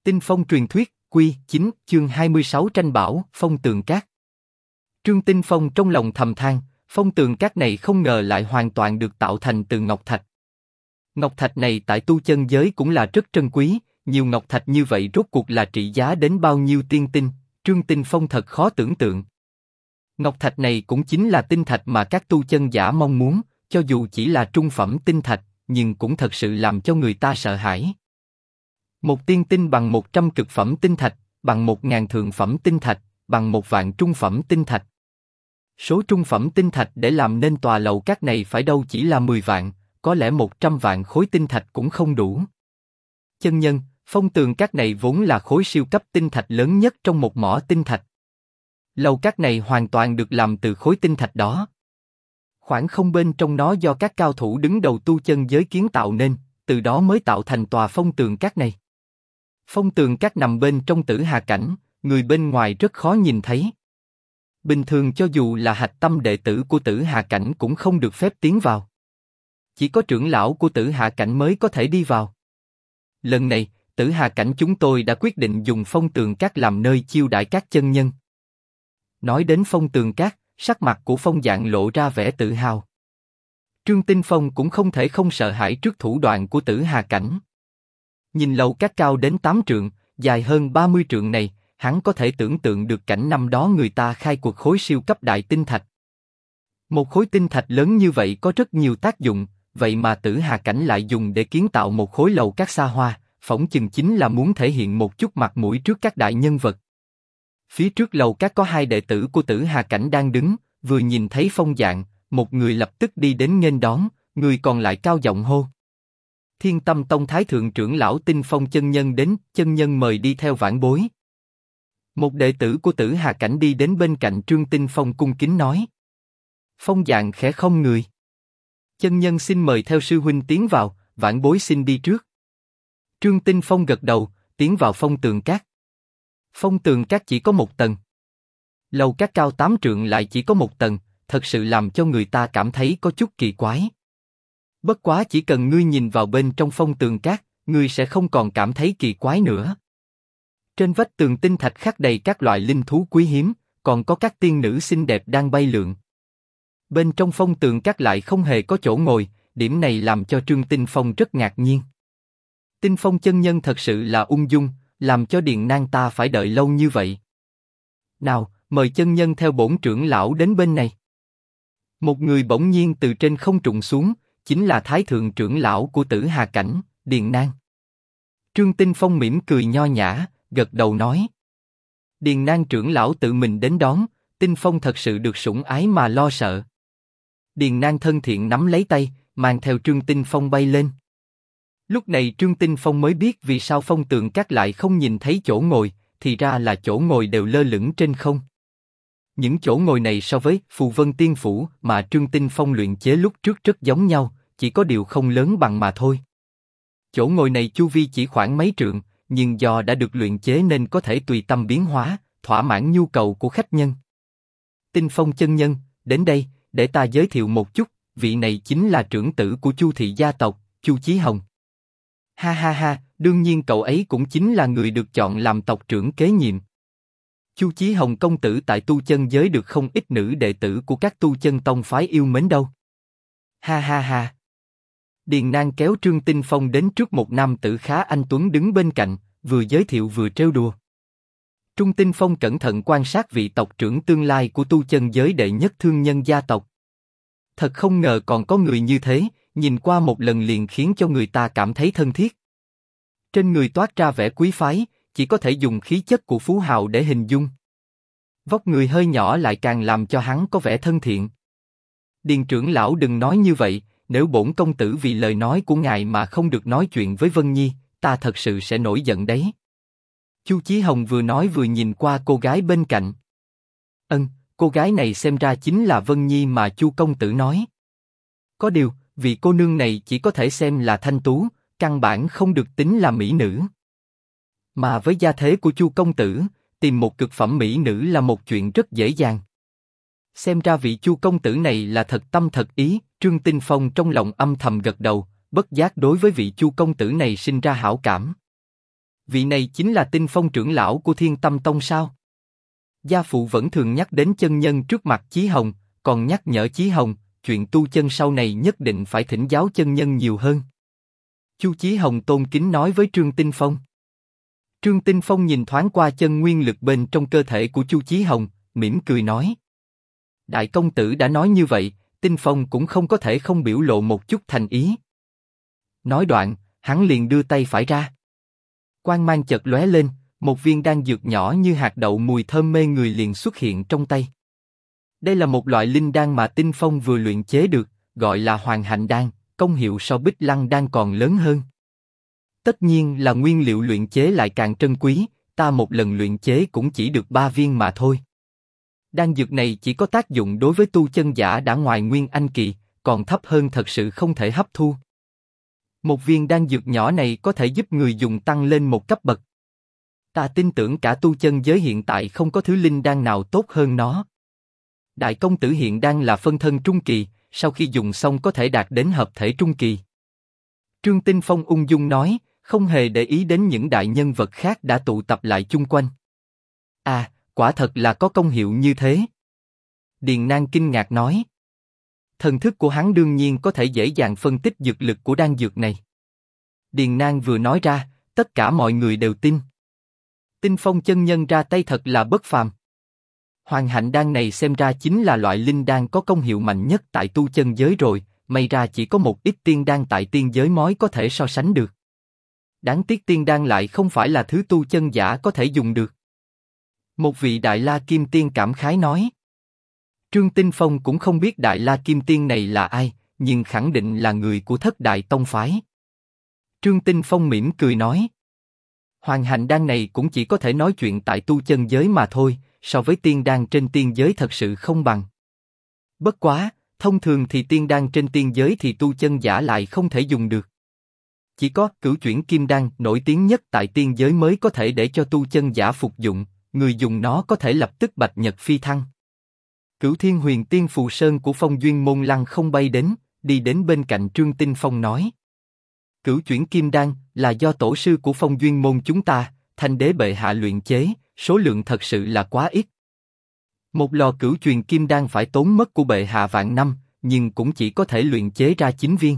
Tinh Phong truyền thuyết, Quy 9, chương 26 tranh bảo, Phong Tường Cát. Trương Tinh Phong trong lòng thầm than, phong tường cát này không ngờ lại hoàn toàn được tạo thành từ ngọc thạch. Ngọc thạch này tại tu chân giới cũng là rất trân quý, nhiều ngọc thạch như vậy rốt cuộc là trị giá đến bao nhiêu tiên tinh, Trương Tinh Phong thật khó tưởng tượng. Ngọc thạch này cũng chính là tinh thạch mà các tu chân giả mong muốn, cho dù chỉ là trung phẩm tinh thạch, nhưng cũng thật sự làm cho người ta sợ hãi. Một tiên tinh bằng 100 cực phẩm tinh thạch, bằng 1000 thượng phẩm tinh thạch, bằng 1 vạn trung phẩm tinh thạch. Số trung phẩm tinh thạch để làm nên tòa lầu cát này phải đâu chỉ là 10 vạn, có lẽ 100 vạn khối tinh thạch cũng không đủ. Chân nhân, phong tường cát này vốn là khối siêu cấp tinh thạch lớn nhất trong một mỏ tinh thạch. Lầu cát này hoàn toàn được làm từ khối tinh thạch đó. Khoảng không bên trong nó do các cao thủ đứng đầu tu chân giới kiến tạo nên, từ đó mới tạo thành tòa phong tường cát này. Phong tường cát nằm bên trong Tử Hà Cảnh, người bên ngoài rất khó nhìn thấy. Bình thường cho dù là hạch tâm đệ tử của Tử Hà Cảnh cũng không được phép tiến vào. Chỉ có trưởng lão của Tử Hà Cảnh mới có thể đi vào. Lần này, Tử Hà Cảnh chúng tôi đã quyết định dùng phong tường cát làm nơi chiêu đãi các chân nhân. Nói đến phong tường cát, sắc mặt của Phong Dạng lộ ra vẻ tự hào. Trương Tinh Phong cũng không thể không sợ hãi trước thủ đoạn của Tử Hà Cảnh. Nhìn lầu cát cao đến 8 trượng, dài hơn 30 trượng này, hắn có thể tưởng tượng được cảnh năm đó người ta khai cuộc khối siêu cấp đại tinh thạch. Một khối tinh thạch lớn như vậy có rất nhiều tác dụng, vậy mà Tử Hà Cảnh lại dùng để kiến tạo một khối lầu cát xa hoa, phỏng chừng chính là muốn thể hiện một chút mặt mũi trước các đại nhân vật. Phía trước lầu cát có 2 đệ tử của Tử Hà Cảnh đang đứng, vừa nhìn thấy Phong Dạng, một người lập tức đi đến nghênh đón, người còn lại cao giọng hô: Thiên Tâm Tông Thái Thượng trưởng lão Tinh Phong chân nhân đến, chân nhân mời đi theo vãn bối. Một đệ tử của Tử Hà Cảnh đi đến bên cạnh Trương Tinh Phong cung kính nói. Phong Dạng khẽ không người. Chân nhân xin mời theo sư huynh tiến vào, vãn bối xin đi trước. Trương Tinh Phong gật đầu, tiến vào phong tường cát. Phong tường cát chỉ có 1 tầng. Lầu cát cao 8 trượng lại chỉ có 1 tầng, thật sự làm cho người ta cảm thấy có chút kỳ quái. Bất quá chỉ cần ngươi nhìn vào bên trong phong tường cát, ngươi sẽ không còn cảm thấy kỳ quái nữa. Trên vách tường tinh thạch khắc đầy các loại linh thú quý hiếm, còn có các tiên nữ xinh đẹp đang bay lượn. Bên trong phong tường cát lại không hề có chỗ ngồi, điểm này làm cho Trương Tinh Phong rất ngạc nhiên. Tinh Phong chân nhân thật sự là ung dung, làm cho Điền Nang ta phải đợi lâu như vậy. Nào, mời chân nhân theo bổn trưởng lão đến bên này. Một người bỗng nhiên từ trên không trùng xuống, chính là Thái Thượng trưởng lão của Tử Hà Cảnh, Điền Nang. Trương Tinh Phong mỉm cười nho nhã, gật đầu nói. Điền Nang trưởng lão tự mình đến đón, Tinh Phong thật sự được sủng ái mà lo sợ. Điền Nang thân thiện nắm lấy tay, mang theo Trương Tinh Phong bay lên. Lúc này Trương Tinh Phong mới biết vì sao phong tường cát lại không nhìn thấy chỗ ngồi, thì ra là chỗ ngồi đều lơ lửng trên không. Những chỗ ngồi này so với Phù Vân Tiên Phủ mà Trương Tinh Phong luyện chế lúc trước rất giống nhau, chỉ có điều không lớn bằng mà thôi. Chỗ ngồi này chu vi chỉ khoảng mấy trượng, nhưng do đã được luyện chế nên có thể tùy tâm biến hóa, thỏa mãn nhu cầu của khách nhân. Tinh Phong chân nhân, đến đây, để ta giới thiệu một chút, vị này chính là trưởng tử của Chu thị gia tộc, Chu Chí Hồng. Ha ha ha, đương nhiên cậu ấy cũng chính là người được chọn làm tộc trưởng kế nhiệm. Chu Chí Hồng công tử tại tu chân giới được không ít nữ đệ tử của các tu chân tông phái yêu mến đâu. Ha ha ha. Điền Nang kéo Trương Tinh Phong đến trước một nam tử khá anh tuấn đứng bên cạnh, vừa giới thiệu vừa trêu đùa. Trương Tinh Phong cẩn thận quan sát vị tộc trưởng tương lai của tu chân giới đệ nhất thương nhân gia tộc. Thật không ngờ còn có người như thế, nhìn qua một lần liền khiến cho người ta cảm thấy thân thiết. Trên người toát ra vẻ quý phái, chỉ có thể dùng khí chất của phú hào để hình dung. Vóc người hơi nhỏ lại càng làm cho hắn có vẻ thân thiện. Điền trưởng lão đừng nói như vậy, nếu bổn công tử vì lời nói của ngài mà không được nói chuyện với Vân Nhi, ta thật sự sẽ nổi giận đấy. Chu Chí Hồng vừa nói vừa nhìn qua cô gái bên cạnh. Cô gái này xem ra chính là Vân Nhi mà Chu công tử nói. Có điều, vị cô nương này chỉ có thể xem là thanh tú, căn bản không được tính là mỹ nữ. Mà với gia thế của Chu công tử, tìm một cực phẩm mỹ nữ là một chuyện rất dễ dàng. Xem ra vị Chu công tử này là thật tâm thật ý, Trương Tinh Phong trong lòng âm thầm gật đầu, bất giác đối với vị Chu công tử này sinh ra hảo cảm. Vị này chính là Tinh Phong trưởng lão của Thiên Tâm Tông sao? Gia phụ vẫn thường nhắc đến chân nhân trước mặt Chí Hồng, còn nhắc nhở Chí Hồng, chuyện tu chân sau này nhất định phải thỉnh giáo chân nhân nhiều hơn. Chu Chí Hồng tôn kính nói với Trương Tinh Phong. Trương Tinh Phong nhìn thoáng qua chân nguyên lực bên trong cơ thể của Chu Chí Hồng, mỉm cười nói. Đại công tử đã nói như vậy, Tinh Phong cũng không có thể không biểu lộ một chút thành ý. Nói đoạn, hắn liền đưa tay phải ra. Quang mang chợt lóe lên, một viên đan dược nhỏ như hạt đậu mùi thơm mê người liền xuất hiện trong tay. Đây là một loại linh đan mà Tinh Phong vừa luyện chế được, gọi là Hoàng Hạnh Đan, công hiệu so Bích Lăng Đan còn lớn hơn. Tất nhiên là nguyên liệu luyện chế lại càng trân quý, ta một lần luyện chế cũng chỉ được 3 viên mà thôi. Đan dược này chỉ có tác dụng đối với tu chân giả đã ngoài nguyên anh kỳ, còn thấp hơn thật sự không thể hấp thu. Một viên đan dược nhỏ này có thể giúp người dùng tăng lên một cấp bậc. Ta tin tưởng cả tu chân giới hiện tại không có thứ linh đan nào tốt hơn nó. Đại công tử hiện đang là phân thân trung kỳ, sau khi dùng xong có thể đạt đến hợp thể trung kỳ. Trương Tinh Phong ung dung nói, không hề để ý đến những đại nhân vật khác đã tụ tập lại chung quanh. À, quả thật là có công hiệu như thế. Điền Nang kinh ngạc nói. Thần thức của hắn đương nhiên có thể dễ dàng phân tích dược lực của đan dược này. Điền Nang vừa nói ra, tất cả mọi người đều tin. Tinh Phong chân nhân ra tay thật là bất phàm. Hoàng Hạnh Đan này xem ra chính là loại linh đan có công hiệu mạnh nhất tại tu chân giới rồi, may ra chỉ có một ít tiên đan tại tiên giới mới có thể so sánh được. Đáng tiếc tiên đan lại không phải là thứ tu chân giả có thể dùng được. Một vị Đại La Kim Tiên cảm khái nói. Trương Tinh Phong cũng không biết Đại La Kim Tiên này là ai, nhưng khẳng định là người của Thất Đại Tông phái. Trương Tinh Phong mỉm cười nói. Hoàng Hạnh Đan này cũng chỉ có thể nói chuyện tại tu chân giới mà thôi, so với tiên đan trên tiên giới thật sự không bằng. Bất quá, thông thường thì tiên đan trên tiên giới thì tu chân giả lại không thể dùng được. Chỉ có Cửu Chuyển Kim Đan nổi tiếng nhất tại tiên giới mới có thể để cho tu chân giả phục dụng, người dùng nó có thể lập tức bạch nhật phi thăng. Cửu Thiên Huyền Tiên Phù Sơn của Phong Duyên Môn lăng không bay đến, đi đến bên cạnh Trương Tinh Phong nói. Cửu Chuyển Kim Đan là do tổ sư của Phong Duyên Môn chúng ta, Thanh Đế bệ hạ luyện chế, số lượng thật sự là quá ít. Một lò Cửu Truyền Kim Đan phải tốn mất của bệ hạ vạn năm, nhưng cũng chỉ có thể luyện chế ra 9 viên.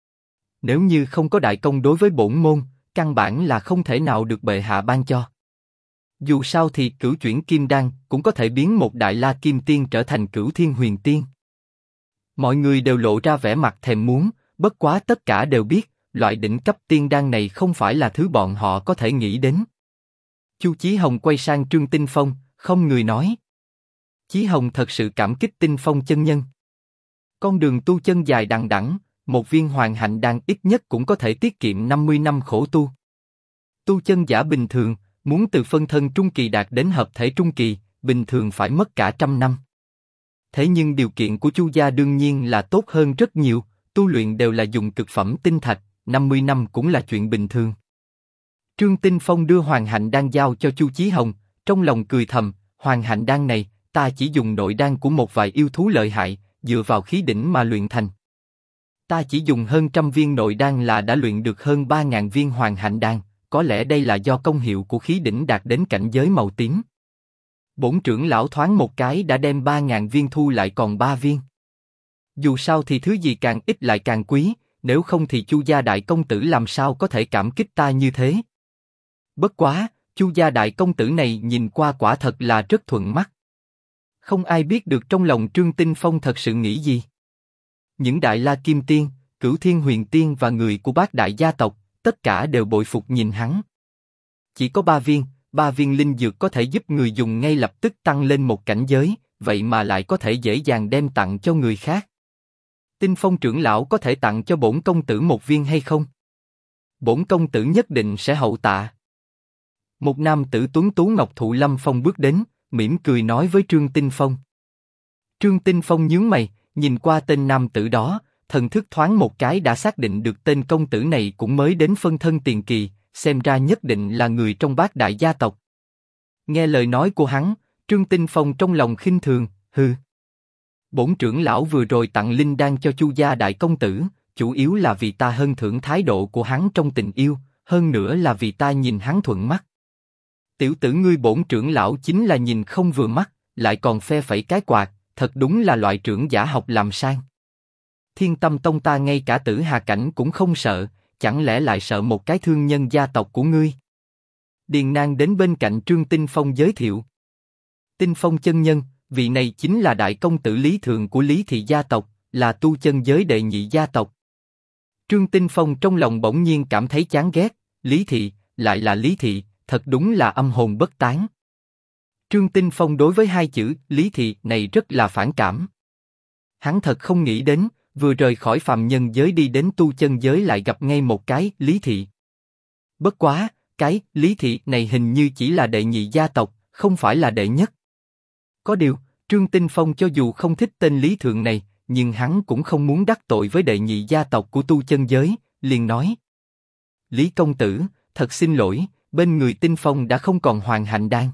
Nếu như không có đại công đối với bổn môn, căn bản là không thể nào được bệ hạ ban cho. Dù sao thì Cửu Chuyển Kim Đan cũng có thể biến một Đại La Kim Tiên trở thành Cửu Thiên Huyền Tiên. Mọi người đều lộ ra vẻ mặt thèm muốn, bất quá tất cả đều biết, loại đỉnh cấp tiên đan này không phải là thứ bọn họ có thể nghĩ đến. Chu Chí Hồng quay sang Trương Tinh Phong, không người nói. Chí Hồng thật sự cảm kích Tinh Phong chân nhân. Con đường tu chân dài đằng đẵng, một viên Hoàng Hạnh Đan ít nhất cũng có thể tiết kiệm 50 năm khổ tu. Tu chân giả bình thường, muốn từ phân thân trung kỳ đạt đến hợp thể trung kỳ, bình thường phải mất cả 100 năm. Thế nhưng điều kiện của Chu gia đương nhiên là tốt hơn rất nhiều, tu luyện đều là dùng cực phẩm tinh thạch, 50 năm cũng là chuyện bình thường. Trương Tinh Phong đưa Hoàng Hạnh Đan giao cho Chu Chí Hồng, trong lòng cười thầm, Hoàng Hạnh Đan này, ta chỉ dùng nội đan của một vài yêu thú lợi hại, dựa vào khí đỉnh mà luyện thành. Ta chỉ dùng hơn 100 viên nội đan là đã luyện được hơn 3.000 viên Hoàng Hạnh Đan, có lẽ đây là do công hiệu của khí đỉnh đạt đến cảnh giới màu tím. Bổn trưởng lão thoáng một cái đã đem 3.000 viên thu lại còn 3 viên. Dù sao thì thứ gì càng ít lại càng quý, nếu không thì Chu gia đại công tử làm sao có thể cảm kích ta như thế. Bất quá, Chu gia đại công tử này nhìn qua quả thật là rất thuận mắt. Không ai biết được trong lòng Trương Tinh Phong thật sự nghĩ gì. Những Đại La Kim Tiên, Cửu Thiên Huyền Tiên và người của Bát Đại gia tộc, tất cả đều bội phục nhìn hắn. Chỉ có 3 viên linh dược có thể giúp người dùng ngay lập tức tăng lên một cảnh giới, vậy mà lại có thể dễ dàng đem tặng cho người khác. Tinh Phong trưởng lão có thể tặng cho bổn công tử một viên hay không? Bổn công tử nhất định sẽ hậu tạ. Một nam tử tuấn tú ngọc thụ lâm phong bước đến, mỉm cười nói với Trương Tinh Phong. Trương Tinh Phong nhướng mày, nhìn qua tên nam tử đó, thần thức thoáng một cái đã xác định được tên công tử này cũng mới đến phân thân tiền kỳ, xem ra nhất định là người trong Bát Đại gia tộc. Nghe lời nói của hắn, Trương Tinh Phong trong lòng khinh thường, hừ. Bổn trưởng lão vừa rồi tặng linh đan cho Chu gia đại công tử, chủ yếu là vì ta hân thưởng thái độ của hắn trong tình yêu, hơn nữa là vì ta nhìn hắn thuận mắt. Tiểu tử ngươi bổn trưởng lão chính là nhìn không vừa mắt, lại còn phe phẩy cái quạt, thật đúng là loại trưởng giả học làm sang. Thiên Tâm Tông ta ngay cả Tử Hà cảnh cũng không sợ, chẳng lẽ lại sợ một cái thương nhân gia tộc của ngươi? Điền Nang đến bên cạnh Trương Tinh Phong giới thiệu. Tinh Phong chân nhân, vị này chính là đại công tử Lý Thượng của Lý Thị gia tộc, là tu chân giới đệ nhị gia tộc. Trương Tinh Phong trong lòng bỗng nhiên cảm thấy chán ghét, Lý Thị, lại là Lý Thị, thật đúng là âm hồn bất tán. Trương Tinh Phong đối với hai chữ Lý Thị này rất là phản cảm. Hắn thật không nghĩ đến, vừa rời khỏi phàm nhân giới đi đến tu chân giới lại gặp ngay một cái Lý Thị. Bất quá, cái Lý Thị này hình như chỉ là đệ nhị gia tộc, không phải là đệ nhất. Có điều, Trương Tinh Phong cho dù không thích tên Lý Thượng này, nhưng hắn cũng không muốn đắc tội với đệ nhị gia tộc của tu chân giới, liền nói: Lý công tử, thật xin lỗi, bên người Tinh Phong đã không còn Hoàng Hạnh Đan.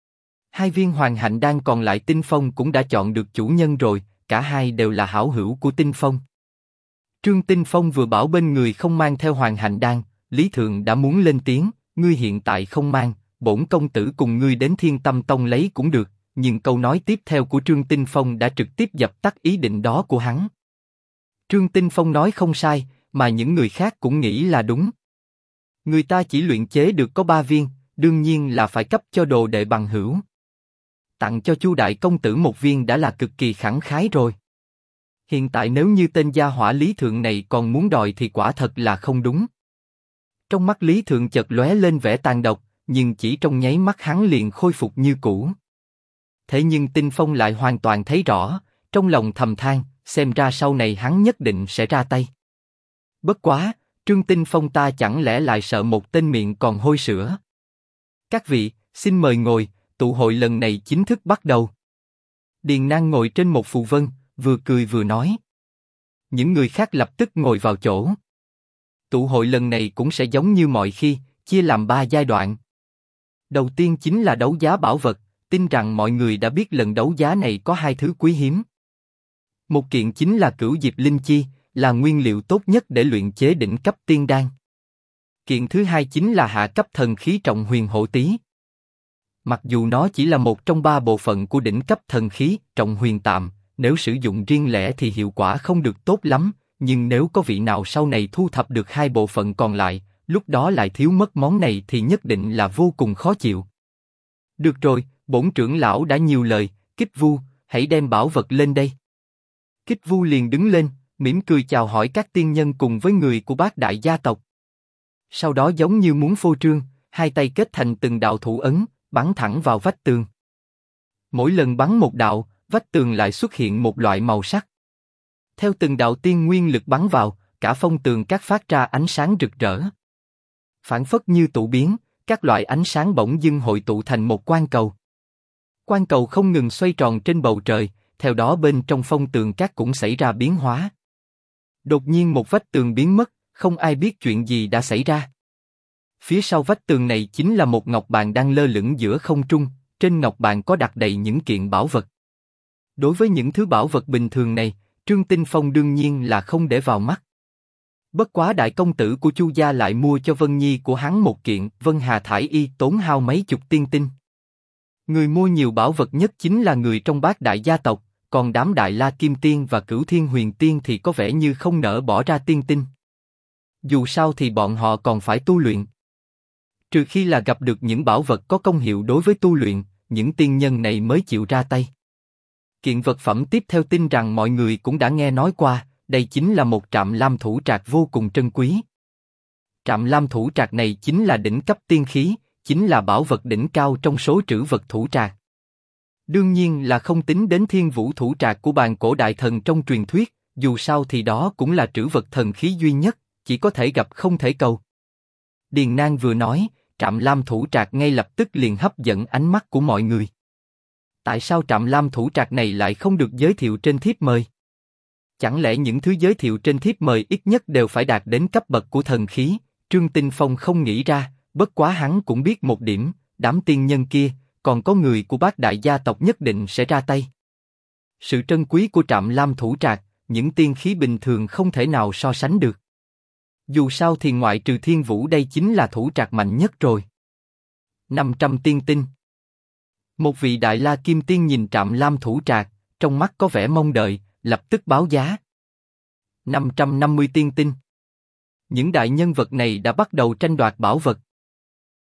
2 viên Hoàng Hạnh Đan còn lại Tinh Phong cũng đã chọn được chủ nhân rồi, cả hai đều là hảo hữu của Tinh Phong. Trương Tinh Phong vừa bảo bên người không mang theo Hoàng Hạnh Đan, Lý Thượng đã muốn lên tiếng: ngươi hiện tại không mang, bổn công tử cùng ngươi đến Thiên Tâm Tông lấy cũng được. Nhưng câu nói tiếp theo của Trương Tinh Phong đã trực tiếp dập tắt ý định đó của hắn. Trương Tinh Phong nói không sai, mà những người khác cũng nghĩ là đúng. Người ta chỉ luyện chế được có 3 viên, đương nhiên là phải cấp cho đồ đệ bằng hữu. Tặng cho Chu đại công tử 1 viên đã là cực kỳ khẳng khái rồi. Hiện tại nếu như tên gia hỏa Lý Thượng này còn muốn đòi thì quả thật là không đúng. Trong mắt Lý Thượng chợt lóe lên vẻ tàn độc, nhưng chỉ trong nháy mắt hắn liền khôi phục như cũ. Thế nhưng Tinh Phong lại hoàn toàn thấy rõ, trong lòng thầm than, xem ra sau này hắn nhất định sẽ ra tay. Bất quá, Trương Tinh Phong ta chẳng lẽ lại sợ một tên miệng còn hôi sữa? Các vị, xin mời ngồi, tụ hội lần này chính thức bắt đầu. Điền Nang ngồi trên một phù vân, vừa cười vừa nói. Những người khác lập tức ngồi vào chỗ. Tụ hội lần này cũng sẽ giống như mọi khi, chia làm 3 giai đoạn. Đầu tiên chính là đấu giá bảo vật. Tin rằng mọi người đã biết lần đấu giá này có 2 thứ quý hiếm. Một kiện chính là Cửu Diệp Linh Chi, là nguyên liệu tốt nhất để luyện chế đỉnh cấp tiên đan. Kiện thứ hai chính là hạ cấp thần khí Trọng Huyền Hổ Tý. Mặc dù nó chỉ là một trong 3 bộ phận của đỉnh cấp thần khí Trọng Huyền Tạm, nếu sử dụng riêng lẻ thì hiệu quả không được tốt lắm, nhưng nếu có vị nào sau này thu thập được 2 bộ phận còn lại, lúc đó lại thiếu mất món này thì nhất định là vô cùng khó chịu. Được rồi, bổn trưởng lão đã nhiều lời, Kích Vu, hãy đem bảo vật lên đây. Kích Vu liền đứng lên, mỉm cười chào hỏi các tiên nhân cùng với người của Bát đại gia tộc. Sau đó giống như muốn phô trương, 2 tay kết thành từng đạo thủ ấn, bắn thẳng vào vách tường. Mỗi lần bắn một đạo, vách tường lại xuất hiện một loại màu sắc. Theo từng đạo tiên nguyên lực bắn vào, cả phong tường các phát ra ánh sáng rực rỡ. Phản phất như tụ biến, các loại ánh sáng bỗng dưng hội tụ thành một quan cầu. Quan cầu không ngừng xoay tròn trên bầu trời, theo đó bên trong phong tường các cũng xảy ra biến hóa. Đột nhiên một vách tường biến mất, không ai biết chuyện gì đã xảy ra. Phía sau vách tường này chính là một ngọc bàn đang lơ lửng giữa không trung, trên ngọc bàn có đặt đầy những kiện bảo vật. Đối với những thứ bảo vật bình thường này, Trương Tinh Phong đương nhiên là không để vào mắt. Bất quá đại công tử của Chu gia lại mua cho Vân Nhi của hắn một kiện Vân Hà Thải Y tốn hao mấy chục tiên tinh. Người mua nhiều bảo vật nhất chính là người trong Bát đại gia tộc, còn đám Đại La Kim Tiên và Cửu Thiên Huyền Tiên thì có vẻ như không nỡ bỏ ra tiên tinh. Dù sao thì bọn họ còn phải tu luyện. Trừ khi là gặp được những bảo vật có công hiệu đối với tu luyện, những tiên nhân này mới chịu ra tay. Kiện vật phẩm tiếp theo tin rằng mọi người cũng đã nghe nói qua, đây chính là một trạm lam thủ trạc vô cùng trân quý. Trạm lam thủ trạc này chính là đỉnh cấp tiên khí, chính là bảo vật đỉnh cao trong số trữ vật thủ trạc. Đương nhiên là không tính đến Thiên Vũ thủ trạc của bàn cổ đại thần trong truyền thuyết, dù sao thì đó cũng là trữ vật thần khí duy nhất, chỉ có thể gặp không thể cầu. Điền Nang vừa nói, trạm lam thủ trạc ngay lập tức liền hấp dẫn ánh mắt của mọi người. Tại sao trạm lam thủ trạc này lại không được giới thiệu trên thiếp mời? Chẳng lẽ những thứ giới thiệu trên thiếp mời ít nhất đều phải đạt đến cấp bậc của thần khí? Trương Tinh Phong không nghĩ ra, bất quá hắn cũng biết một điểm, đám tiên nhân kia, còn có người của Bát đại gia tộc nhất định sẽ ra tay. Sự trân quý của trạm lam thủ trạc, những tiên khí bình thường không thể nào so sánh được. Dù sao thì ngoại trừ Thiên Vũ đây chính là thủ trạc mạnh nhất rồi. 500 tiên tinh. Một vị đại la kim tiên nhìn Trạm Lam thủ trạc, trong mắt có vẻ mong đợi, lập tức báo giá. 550 tiên tinh. Những đại nhân vật này đã bắt đầu tranh đoạt bảo vật.